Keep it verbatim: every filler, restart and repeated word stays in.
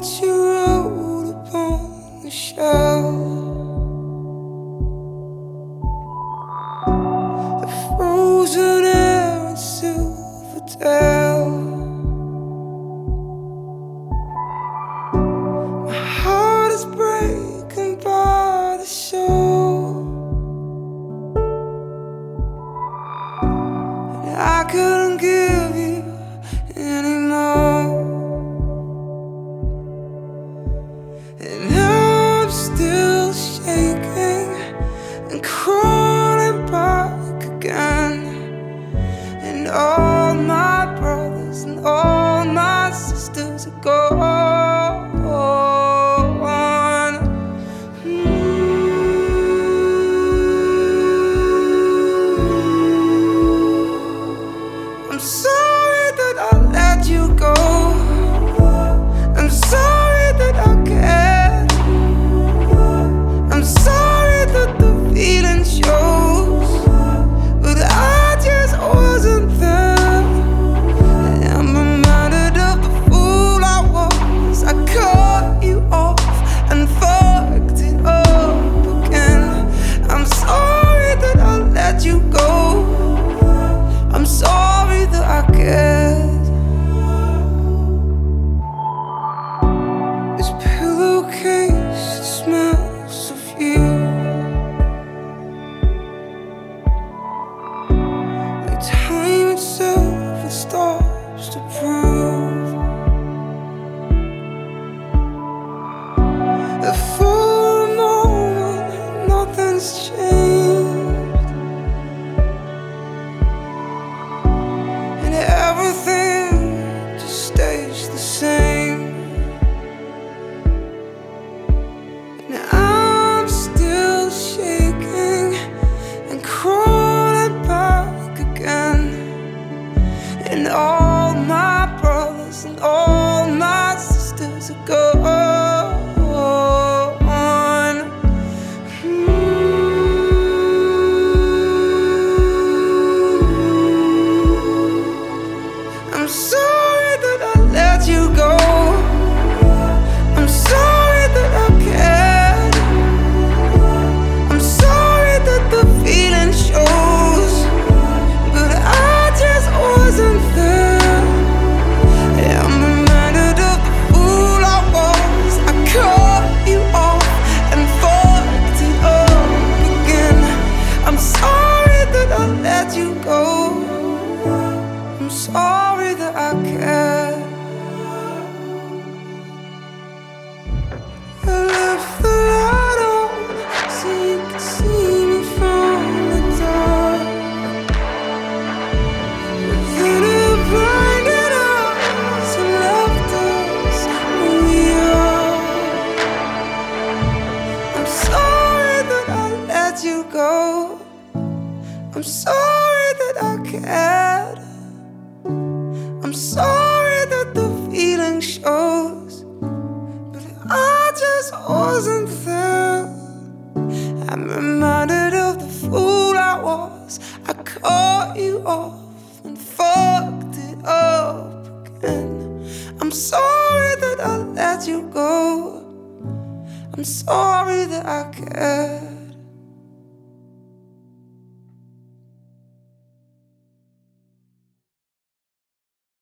note you wrote upon the shelf, the frozen air and silver tale. My heart is breaking by the shore, and I couldn't give you anymore. And I'm still shaking and crawling back again. And all my brothers and all my sisters are gone. Mm. I'm sorry that I let you go. I'm sorry that I cared. I'm sorry that the feeling shows, but I just wasn't there. And I'm reminded of the fool I was. I cut you off and fucked it up again. I'm sorry that I let you go. I'm sorry that I cared. This pillowcase smells of you, like time itself, it starts to prove that for a moment nothing's changed, and everything just stays the same. And I'm still shaking and crawling back again. And all my brothers and all my sisters are gone. Mm. I'm sorry that I let you go. I'm sorry that I cared. I'm sorry that the feeling shows, but I just wasn't there. And I'm reminded of the fool I was. I cut you off and fucked it up again. I'm sorry that I let you go. I'm sorry that I cared. I left the light on so you could see me from the dark, but then it blinded us and left us where we are. I'm sorry that I let you go. I'm sorry that I cared. I'm sorry that the feeling shows, but I just wasn't there. I'm reminded of the fool I was. I cut you off and fucked it up again. I'm sorry that I let you go. I'm sorry that I cared.